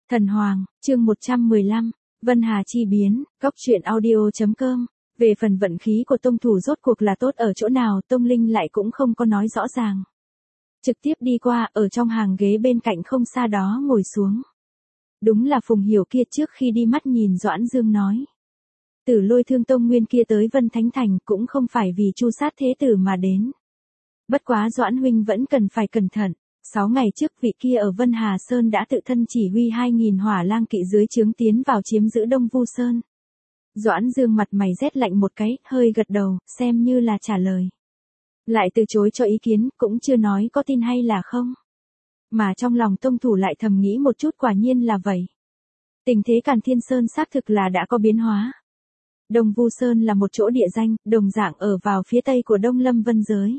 Thần Hoàng, chương 115, Vân Hà chi biến, góc truyện audio.com. Về phần vận khí của tông thủ rốt cuộc là tốt ở chỗ nào, Tông Linh lại cũng không có nói rõ ràng. Trực tiếp đi qua, ở trong hàng ghế bên cạnh không xa đó ngồi xuống. Đúng là Phùng Hiểu kia, trước khi đi mắt nhìn Doãn Dương nói. Tử Lôi Thương Tông Nguyên kia tới Vân Thánh Thành cũng không phải vì tru sát thế tử mà đến. Bất quá Doãn huynh vẫn cần phải cẩn thận. 6 ngày trước vị kia ở Vân Hà Sơn đã tự thân chỉ huy 2.000 hỏa lang kỵ dưới trướng tiến vào chiếm giữ Đông Vu Sơn. Doãn Dương mặt mày rét lạnh một cái, hơi gật đầu, xem như là trả lời. Lại từ chối cho ý kiến, cũng chưa nói có tin hay là không. Mà trong lòng tông thủ lại thầm nghĩ một chút, quả nhiên là vậy. Tình thế Càn Thiên Sơn xác thực là đã có biến hóa. Đông Vu Sơn là một chỗ địa danh, đồng dạng ở vào phía tây của Đông Lâm Vân giới.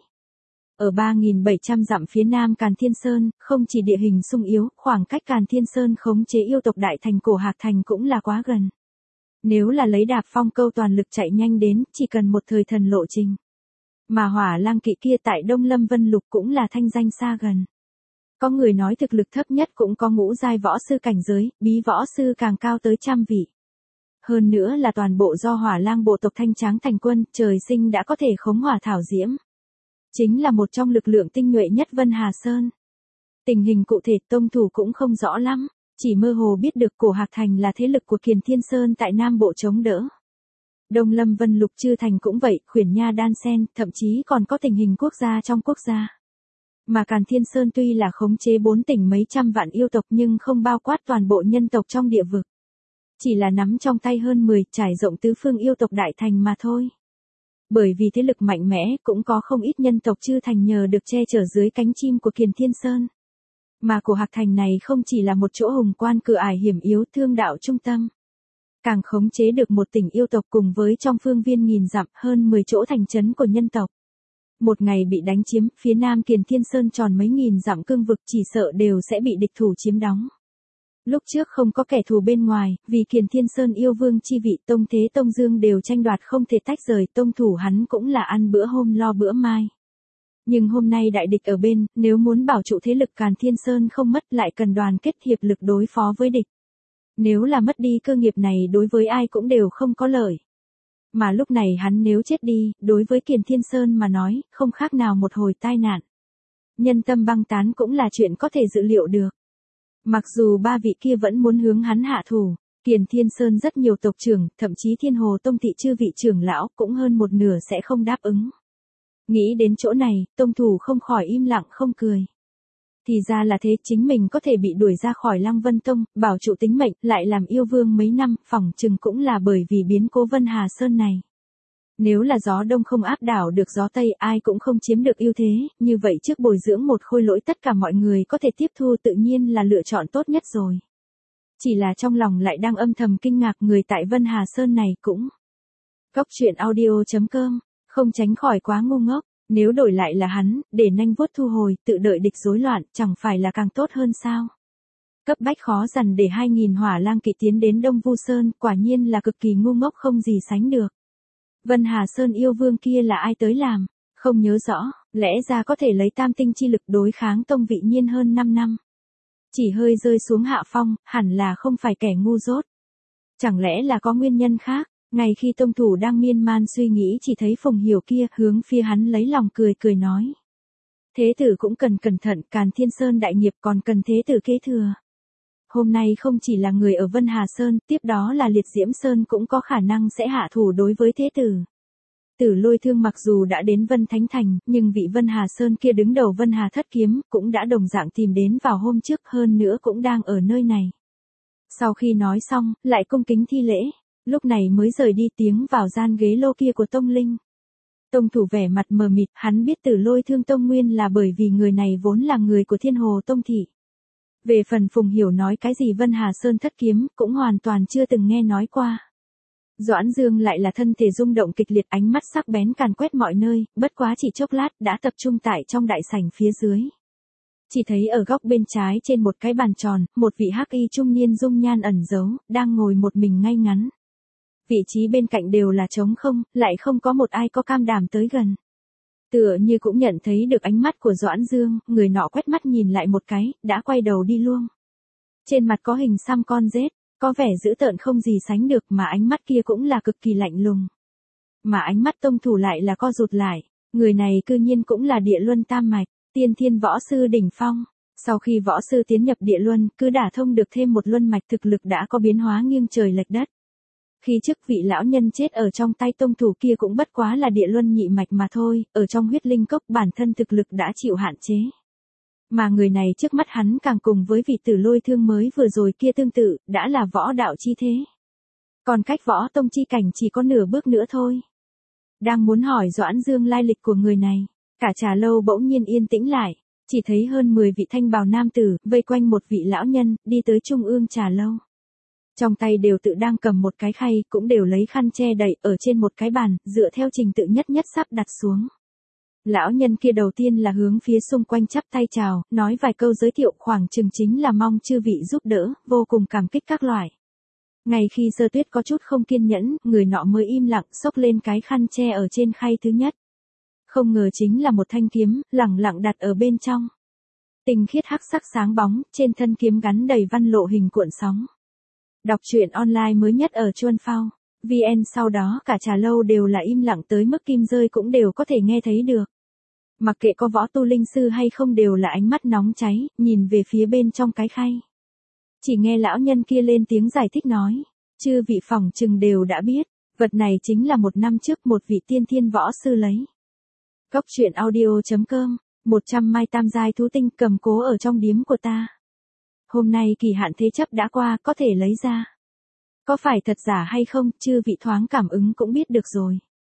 Ở 3.700 dặm phía nam Càn Thiên Sơn, không chỉ địa hình sung yếu, khoảng cách Càn Thiên Sơn khống chế yêu tộc Đại Thành Cổ Hạc Thành cũng là quá gần. Nếu là lấy Đạp Phong Câu toàn lực chạy nhanh đến, chỉ cần một thời thần lộ trình. Mà hỏa lang kỵ kia tại Đông Lâm Vân Lục cũng là thanh danh xa gần. Có người nói thực lực thấp nhất cũng có ngũ giai võ sư cảnh giới, bí võ sư càng cao tới 100 vị. Hơn nữa là toàn bộ do hỏa lang bộ tộc thanh tráng thành quân, trời sinh đã có thể khống hỏa thảo diễm. Chính là một trong lực lượng tinh nhuệ nhất Vân Hà Sơn. Tình hình cụ thể tông thủ cũng không rõ lắm, chỉ mơ hồ biết được Cổ Hạc Thành là thế lực của Kiền Thiên Sơn tại Nam Bộ chống đỡ. Đông Lâm Vân Lục Chư Thành cũng vậy, Khuyển Nha đan sen, thậm chí còn có tình hình quốc gia trong quốc gia. Mà Càn Thiên Sơn tuy là khống chế 4 tỉnh mấy trăm vạn yêu tộc nhưng không bao quát toàn bộ nhân tộc trong địa vực. Chỉ là nắm trong tay hơn 10 trải rộng tứ phương yêu tộc Đại Thành mà thôi. Bởi vì thế lực mạnh mẽ, cũng có không ít nhân tộc Chư Thành nhờ được che chở dưới cánh chim của Kiền Thiên Sơn. Mà Cổ Hạc Thành này không chỉ là một chỗ hùng quan cửa ải hiểm yếu thương đạo trung tâm. Càng khống chế được một tỉnh yêu tộc cùng với trong phương viên nghìn dặm hơn 10 chỗ thành trấn của nhân tộc. Một ngày bị đánh chiếm, phía nam Kiền Thiên Sơn tròn mấy nghìn dặm cương vực chỉ sợ đều sẽ bị địch thủ chiếm đóng. Lúc trước không có kẻ thù bên ngoài, vì Kiền Thiên Sơn yêu vương chi vị Tông Thế Tông Dương đều tranh đoạt không thể tách rời, tông thủ hắn cũng là ăn bữa hôm lo bữa mai. Nhưng hôm nay đại địch ở bên, nếu muốn bảo trụ thế lực Càn Thiên Sơn không mất lại cần đoàn kết hiệp lực đối phó với địch. Nếu là mất đi cơ nghiệp này đối với ai cũng đều không có lợi. Mà lúc này hắn nếu chết đi, đối với Kiền Thiên Sơn mà nói, không khác nào một hồi tai nạn. Nhân tâm băng tán cũng là chuyện có thể dự liệu được. Mặc dù ba vị kia vẫn muốn hướng hắn hạ thủ, Kiền Thiên Sơn rất nhiều tộc trưởng, thậm chí Thiên Hồ Tông thị chư vị trưởng lão cũng hơn một nửa sẽ không đáp ứng. Nghĩ đến chỗ này, tông thủ không khỏi im lặng không cười. Thì ra là thế, chính mình có thể bị đuổi ra khỏi Lăng Vân Tông, bảo trụ tính mệnh, lại làm yêu vương mấy năm, phỏng chừng cũng là bởi vì biến cố Vân Hà Sơn này. Nếu là gió đông không áp đảo được gió tây, ai cũng không chiếm được ưu thế, như vậy trước bồi dưỡng một khôi lỗi tất cả mọi người có thể tiếp thu tự nhiên là lựa chọn tốt nhất rồi. Chỉ là trong lòng lại đang âm thầm kinh ngạc người tại Vân Hà Sơn này cũng. Góc truyện audio.com, không tránh khỏi quá ngu ngốc, nếu đổi lại là hắn, để nanh vuốt thu hồi, tự đợi địch rối loạn, chẳng phải là càng tốt hơn sao? Cấp bách khó dằn để 2.000 hỏa lang kỵ tiến đến Đông Vu Sơn, quả nhiên là cực kỳ ngu ngốc không gì sánh được. Vân Hà Sơn yêu vương kia là ai tới làm, không nhớ rõ, lẽ ra có thể lấy tam tinh chi lực đối kháng Tông Vị Nhiên hơn 5 năm. Chỉ hơi rơi xuống hạ phong, hẳn là không phải kẻ ngu dốt. Chẳng lẽ là có nguyên nhân khác, ngay khi tông thủ đang miên man suy nghĩ chỉ thấy Phùng Hiểu kia hướng phía hắn lấy lòng cười cười nói. Thế tử cũng cần cẩn thận, Càn Thiên Sơn đại nghiệp còn cần thế tử kế thừa. Hôm nay không chỉ là người ở Vân Hà Sơn, tiếp đó là Liệt Diễm Sơn cũng có khả năng sẽ hạ thủ đối với thế tử. Tử Lôi Thương mặc dù đã đến Vân Thánh Thành, nhưng vị Vân Hà Sơn kia đứng đầu Vân Hà Thất Kiếm, cũng đã đồng dạng tìm đến vào hôm trước, hơn nữa cũng đang ở nơi này. Sau khi nói xong, lại cung kính thi lễ, lúc này mới rời đi tiếng vào gian ghế lô kia của Tông Linh. Tông thủ vẻ mặt mờ mịt, hắn biết Tử Lôi Thương Tông Nguyên là bởi vì người này vốn là người của Thiên Hồ Tông thị. Về phần Phùng Hiểu nói cái gì Vân Hà Sơn Thất Kiếm, cũng hoàn toàn chưa từng nghe nói qua. Doãn Dương lại là thân thể rung động kịch liệt, ánh mắt sắc bén càn quét mọi nơi, bất quá chỉ chốc lát đã tập trung tại trong đại sảnh phía dưới. Chỉ thấy ở góc bên trái trên một cái bàn tròn, một vị hắc y trung niên dung nhan ẩn giấu, đang ngồi một mình ngay ngắn. Vị trí bên cạnh đều là trống không, lại không có một ai có cam đảm tới gần. Tựa như cũng nhận thấy được ánh mắt của Doãn Dương, người nọ quét mắt nhìn lại một cái, đã quay đầu đi luôn. Trên mặt có hình xăm con rết, có vẻ dữ tợn không gì sánh được mà ánh mắt kia cũng là cực kỳ lạnh lùng. Mà ánh mắt tông thủ lại là co rụt lại, người này cư nhiên cũng là địa luân tam mạch, tiên thiên võ sư đỉnh phong. Sau khi võ sư tiến nhập địa luân, cứ đả thông được thêm một luân mạch thực lực đã có biến hóa nghiêng trời lệch đất. Khi trước vị lão nhân chết ở trong tay tông thủ kia cũng bất quá là địa luân nhị mạch mà thôi, ở trong huyết linh cốc bản thân thực lực đã chịu hạn chế. Mà người này trước mắt hắn càng cùng với vị tử lôi thương mới vừa rồi kia tương tự, đã là võ đạo chi thế. Còn cách võ tông chi cảnh chỉ có nửa bước nữa thôi. Đang muốn hỏi Doãn Dương lai lịch của người này, cả trà lâu bỗng nhiên yên tĩnh lại, chỉ thấy hơn 10 vị thanh bào nam tử vây quanh một vị lão nhân, đi tới trung ương trà lâu. Trong tay đều tự đang cầm một cái khay, cũng đều lấy khăn che đậy ở trên một cái bàn, dựa theo trình tự nhất nhất sắp đặt xuống. Lão nhân kia đầu tiên là hướng phía xung quanh chắp tay chào, nói vài câu giới thiệu khoảng chừng chính là mong chư vị giúp đỡ, vô cùng cảm kích các loại. Ngay khi Sơ Tuyết có chút không kiên nhẫn, người nọ mới im lặng xốc lên cái khăn che ở trên khay thứ nhất. Không ngờ chính là một thanh kiếm, lẳng lặng đặt ở bên trong. Tinh khiết hắc sắc sáng bóng, trên thân kiếm gắn đầy văn lộ hình cuộn sóng. Đọc truyện online mới nhất ở Chuan Phao VN, sau đó cả trà lâu đều là im lặng tới mức kim rơi cũng đều có thể nghe thấy được. Mặc kệ có võ tu linh sư hay không đều là ánh mắt nóng cháy, nhìn về phía bên trong cái khay. Chỉ nghe lão nhân kia lên tiếng giải thích nói, chư vị phỏng chừng đều đã biết, vật này chính là 1 năm trước một vị tiên thiên võ sư lấy. Cốc truyện audio.com, 100 mai tam giai thú tinh cầm cố ở trong điếm của ta. Hôm nay kỳ hạn thế chấp đã qua, có thể lấy ra. Có phải thật giả hay không, chư vị thoáng cảm ứng cũng biết được rồi.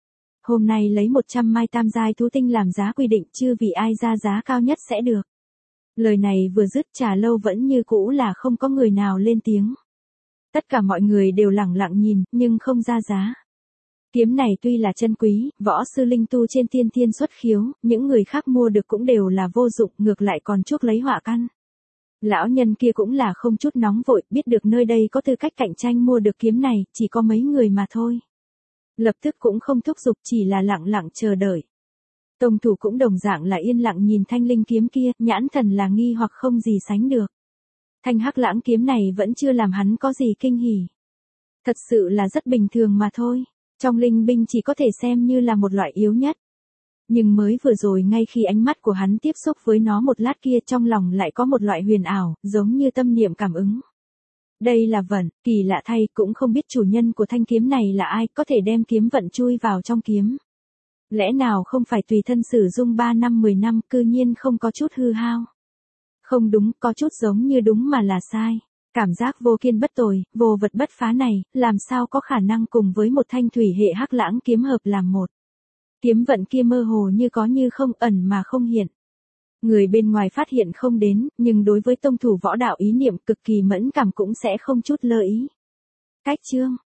Hôm nay lấy 100 mai tam giai thú tinh làm giá quy định, chư vị ai ra giá cao nhất sẽ được. Lời này vừa dứt trà lâu vẫn như cũ là không có người nào lên tiếng. Tất cả mọi người đều lẳng lặng nhìn, nhưng không ra giá. Kiếm này tuy là chân quý, võ sư linh tu trên tiên thiên xuất khiếu, những người khác mua được cũng đều là vô dụng, ngược lại còn chuốc lấy họa căn. Lão nhân kia cũng là không chút nóng vội, biết được nơi đây có tư cách cạnh tranh mua được kiếm này, chỉ có mấy người mà thôi. Lập tức cũng không thúc giục, chỉ là lặng lặng chờ đợi. Tông thủ cũng đồng dạng là yên lặng nhìn thanh linh kiếm kia, nhãn thần là nghi hoặc không gì sánh được. Thanh hắc lãng kiếm này vẫn chưa làm hắn có gì kinh hỉ. Thật sự là rất bình thường mà thôi. Trong linh binh chỉ có thể xem như là một loại yếu nhất. Nhưng mới vừa rồi ngay khi ánh mắt của hắn tiếp xúc với nó một lát kia, trong lòng lại có một loại huyền ảo, giống như tâm niệm cảm ứng. Đây là vận, kỳ lạ thay, cũng không biết chủ nhân của thanh kiếm này là ai, có thể đem kiếm vận chui vào trong kiếm. Lẽ nào không phải tùy thân sử dụng 3 năm 10 năm, cư nhiên không có chút hư hao. Không đúng, có chút giống như đúng mà là sai. Cảm giác vô kiên bất tồi, vô vật bất phá này, làm sao có khả năng cùng với một thanh thủy hệ hắc lãng kiếm hợp làm một. Kiếm vận kia mơ hồ như có như không, ẩn mà không hiện. Người bên ngoài phát hiện không đến, nhưng đối với tông thủ võ đạo ý niệm cực kỳ mẫn cảm cũng sẽ không chút lơ ý. Cách chương